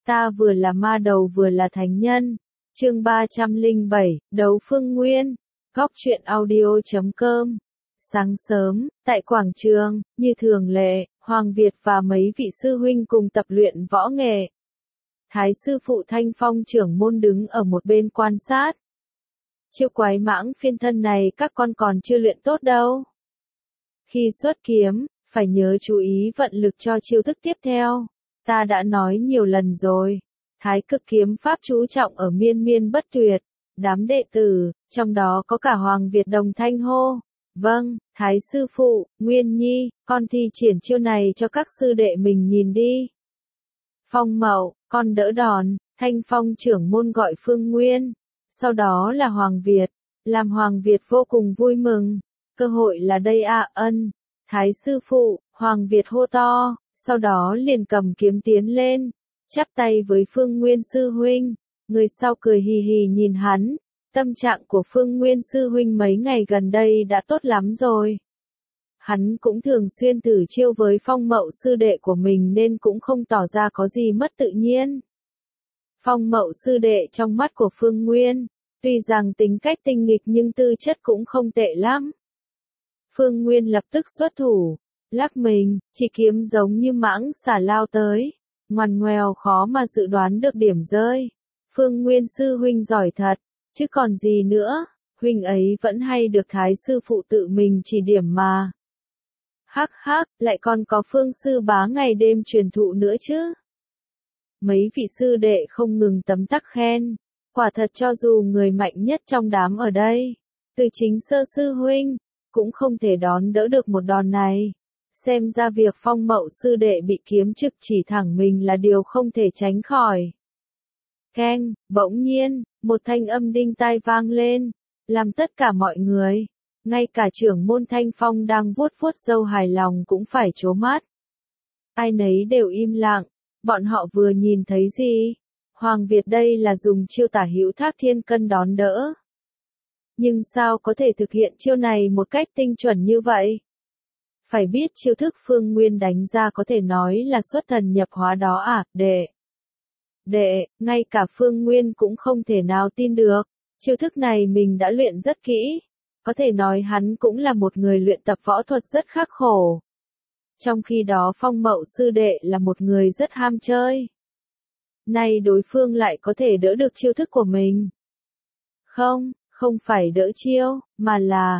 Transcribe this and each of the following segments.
Ta vừa là ma đầu vừa là thánh nhân. Chương 307, Đấu Phương Nguyên. Góc truyện audio.com. Sáng sớm, tại quảng trường, như thường lệ, Hoàng Việt và mấy vị sư huynh cùng tập luyện võ nghệ. Thái sư phụ Thanh Phong trưởng môn đứng ở một bên quan sát. Chiêu quái mãng phiên thân này các con còn chưa luyện tốt đâu. Khi xuất kiếm, phải nhớ chú ý vận lực cho chiêu thức tiếp theo. Ta đã nói nhiều lần rồi. Thái cực kiếm pháp chú trọng ở miên miên bất tuyệt. Đám đệ tử, trong đó có cả Hoàng Việt đồng thanh hô. Vâng, Thái sư phụ, Nguyên Nhi, con thi triển chiêu này cho các sư đệ mình nhìn đi. Phong Mậu, con đỡ đòn, Thanh Phong trưởng môn gọi Phương Nguyên. Sau đó là Hoàng Việt, làm Hoàng Việt vô cùng vui mừng. Cơ hội là đây à, ân. Thái sư phụ, Hoàng Việt hô to, sau đó liền cầm kiếm tiến lên, chắp tay với Phương Nguyên sư huynh. Người sau cười hì hì nhìn hắn. Tâm trạng của Phương Nguyên sư huynh mấy ngày gần đây đã tốt lắm rồi. Hắn cũng thường xuyên thử chiêu với Phong Mậu sư đệ của mình nên cũng không tỏ ra có gì mất tự nhiên. Phong Mậu sư đệ trong mắt của Phương Nguyên, tuy rằng tính cách tinh nghịch nhưng tư chất cũng không tệ lắm. Phương Nguyên lập tức xuất thủ, lắc mình, chỉ kiếm giống như mãng xà lao tới, ngoằn ngoèo khó mà dự đoán được điểm rơi. Phương Nguyên sư huynh giỏi thật, chứ còn gì nữa, huynh ấy vẫn hay được Thái sư phụ tự mình chỉ điểm mà. Hắc hắc, lại còn có Phương sư bá ngày đêm truyền thụ nữa chứ. Mấy vị sư đệ không ngừng tấm tắc khen, quả thật cho dù người mạnh nhất trong đám ở đây, từ chính Sơ sư huynh, cũng không thể đón đỡ được một đòn này. Xem ra việc Phong Mậu sư đệ bị kiếm trực chỉ thẳng mình là điều không thể tránh khỏi. Keng, bỗng nhiên, một thanh âm đinh tai vang lên, làm tất cả mọi người, ngay cả trưởng môn Thanh Phong đang vuốt vuốt râu hài lòng cũng phải trố mắt. Ai nấy đều im lặng, bọn họ vừa nhìn thấy gì? Hoàng Việt đây là dùng chiêu tả hữu thác thiên cân đón đỡ. Nhưng sao có thể thực hiện chiêu này một cách tinh chuẩn như vậy? Phải biết chiêu thức Phương Nguyên đánh ra có thể nói là xuất thần nhập hóa đó à, đệ, ngay cả Phương Nguyên cũng không thể nào tin được. Chiêu thức này mình đã luyện rất kỹ. Có thể nói hắn cũng là một người luyện tập võ thuật rất khắc khổ. Trong khi đó Phong Mậu sư đệ là một người rất ham chơi. Nay đối phương lại có thể đỡ được chiêu thức của mình. Không phải đỡ chiêu, mà là,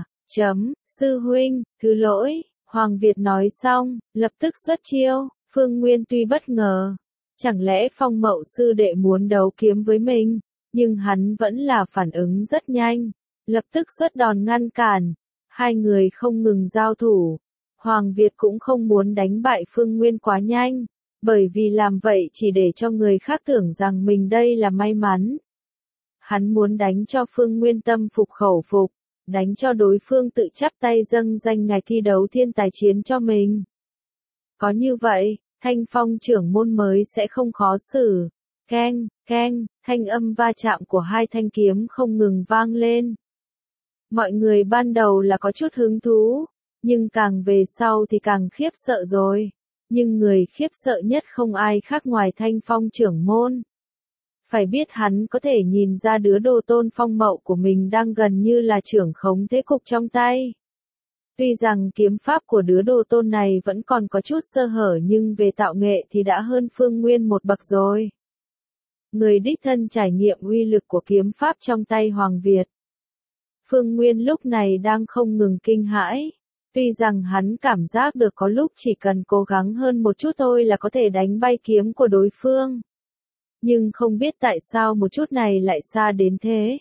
sư huynh, thứ lỗi, Hoàng Việt nói xong, lập tức xuất chiêu. Phương Nguyên tuy bất ngờ, chẳng lẽ Phong Mậu sư đệ muốn đấu kiếm với mình, nhưng hắn vẫn là phản ứng rất nhanh, lập tức xuất đòn ngăn cản. Hai người không ngừng giao thủ. Hoàng Việt cũng không muốn đánh bại Phương Nguyên quá nhanh, bởi vì làm vậy chỉ để cho người khác tưởng rằng mình đây là may mắn. Hắn muốn đánh cho Phương Nguyên tâm phục khẩu phục, đánh cho đối phương tự chắp tay dâng danh ngạch thi đấu thiên tài chiến cho mình. Có như vậy, Thanh Phong trưởng môn mới sẽ không khó xử. Keng, thanh âm va chạm của hai thanh kiếm không ngừng vang lên. Mọi người ban đầu là có chút hứng thú, nhưng càng về sau thì càng khiếp sợ rồi. Nhưng người khiếp sợ nhất không ai khác ngoài Thanh Phong trưởng môn. Phải biết hắn có thể nhìn ra đứa đồ tôn Phong Mậu của mình đang gần như là trưởng khống thế cục trong tay. Tuy rằng kiếm pháp của đứa đồ tôn này vẫn còn có chút sơ hở nhưng về tạo nghệ thì đã hơn Phương Nguyên một bậc rồi. Người đích thân trải nghiệm uy lực của kiếm pháp trong tay Hoàng Việt. Phương Nguyên lúc này đang không ngừng kinh hãi. Tuy rằng hắn cảm giác được có lúc chỉ cần cố gắng hơn một chút thôi là có thể đánh bay kiếm của đối phương. Nhưng không biết tại sao một chút này lại xa đến thế.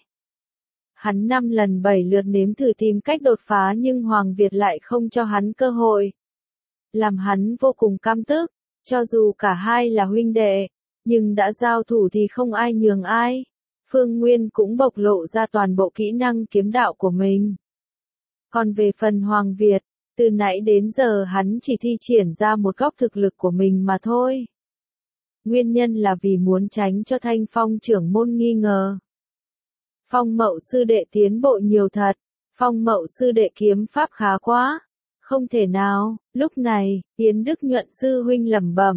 Hắn 5 lần 7 lượt nếm thử tìm cách đột phá nhưng Hoàng Việt lại không cho hắn cơ hội. Làm hắn vô cùng căm tức, cho dù cả hai là huynh đệ, nhưng đã giao thủ thì không ai nhường ai. Phương Nguyên cũng bộc lộ ra toàn bộ kỹ năng kiếm đạo của mình. Còn về phần Hoàng Việt, từ nãy đến giờ hắn chỉ thi triển ra một góc thực lực của mình mà thôi. Nguyên nhân là vì muốn tránh cho Thanh Phong trưởng môn nghi ngờ. Phong Mậu sư đệ tiến bộ nhiều thật, Phong Mậu sư đệ kiếm pháp khá quá. Không thể nào, lúc này, Yến Đức Nhuận sư huynh lẩm bẩm,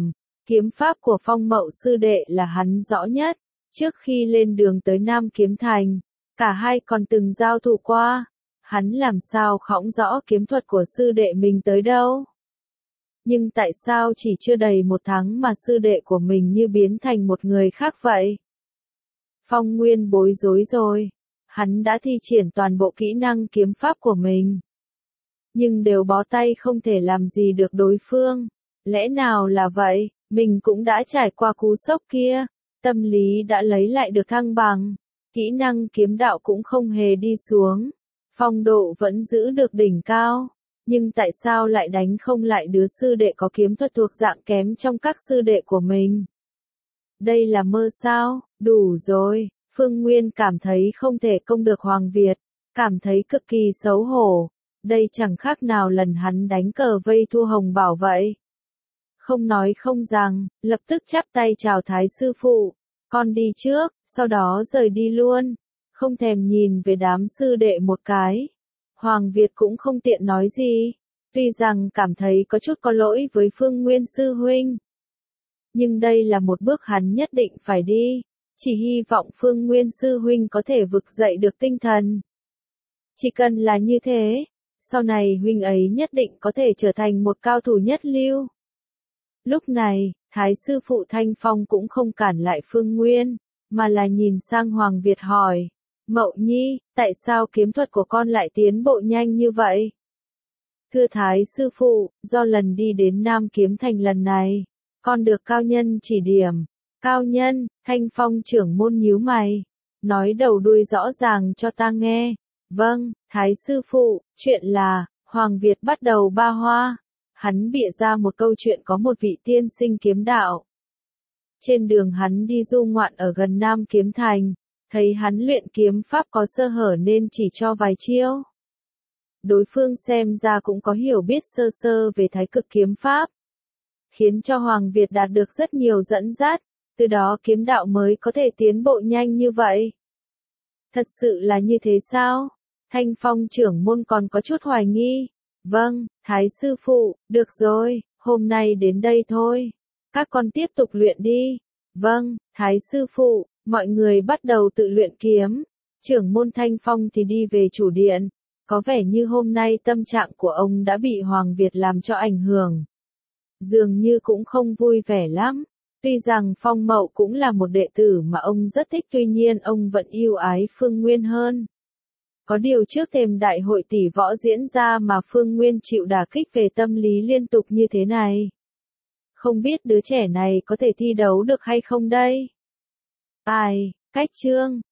Kiếm pháp của Phong Mậu sư đệ là hắn rõ nhất, trước khi lên đường tới Nam Kiếm Thành, cả hai còn từng giao thủ qua, hắn làm sao khõng rõ kiếm thuật của sư đệ mình tới đâu. Nhưng tại sao chỉ chưa đầy 1 tháng mà sư đệ của mình như biến thành một người khác vậy? Phong Nguyên bối rối rồi, hắn đã thi triển toàn bộ kỹ năng kiếm pháp của mình, nhưng đều bó tay không thể làm gì được đối phương. Lẽ nào là vậy, mình cũng đã trải qua cú sốc kia, tâm lý đã lấy lại được thăng bằng, kỹ năng kiếm đạo cũng không hề đi xuống, phong độ vẫn giữ được đỉnh cao, nhưng tại sao lại đánh không lại đứa sư đệ có kiếm thuật thuộc dạng kém trong các sư đệ của mình? Đây là mơ sao? Đủ rồi, Phương Nguyên cảm thấy không thể công được Hoàng Việt, cảm thấy cực kỳ xấu hổ, đây chẳng khác nào lần hắn đánh cờ vây thua Hồng Bảo vậy. Không nói không rằng, lập tức chắp tay chào Thái sư phụ, con đi trước, sau đó rời đi luôn, không thèm nhìn về đám sư đệ một cái. Hoàng Việt cũng không tiện nói gì, tuy rằng cảm thấy có chút có lỗi với Phương Nguyên sư huynh. Nhưng đây là một bước hắn nhất định phải đi, chỉ hy vọng Phương Nguyên sư huynh có thể vực dậy được tinh thần. Chỉ cần là như thế, sau này huynh ấy nhất định có thể trở thành một cao thủ nhất lưu. Lúc này, Thái sư phụ Thanh Phong cũng không cản lại Phương Nguyên, mà là nhìn sang Hoàng Việt hỏi, Mậu Nhi, tại sao kiếm thuật của con lại tiến bộ nhanh như vậy? Thưa Thái sư phụ, do lần đi đến Nam Kiếm Thành lần này, con được cao nhân chỉ điểm. Cao nhân, Thanh Phong trưởng môn nhíu mày, nói đầu đuôi rõ ràng cho ta nghe. Vâng, Thái sư phụ, chuyện là, Hoàng Việt bắt đầu ba hoa. Hắn bịa ra một câu chuyện có một vị tiên sinh kiếm đạo. Trên đường hắn đi du ngoạn ở gần Nam Kiếm Thành, thấy hắn luyện kiếm pháp có sơ hở nên chỉ cho vài chiêu. Đối phương xem ra cũng có hiểu biết sơ sơ về thái cực kiếm pháp, khiến cho Hoàng Việt đạt được rất nhiều dẫn dắt, từ đó kiếm đạo mới có thể tiến bộ nhanh như vậy. Thật sự là như thế sao? Thanh Phong trưởng môn còn có chút hoài nghi. Vâng, Thái sư phụ, được rồi, hôm nay đến đây thôi. Các con tiếp tục luyện đi. Vâng, Thái sư phụ, mọi người bắt đầu tự luyện kiếm. Trưởng môn Thanh Phong thì đi về chủ điện. Có vẻ như hôm nay tâm trạng của ông đã bị Hoàng Việt làm cho ảnh hưởng. Dường như cũng không vui vẻ lắm. Tuy rằng Phong Mậu cũng là một đệ tử mà ông rất thích, tuy nhiên ông vẫn yêu ái Phương Nguyên hơn. Có điều trước thềm đại hội tỷ võ diễn ra mà Phương Nguyên chịu đả kích về tâm lý liên tục như thế này. Không biết đứa trẻ này có thể thi đấu được hay không đây? Ai, cách chương.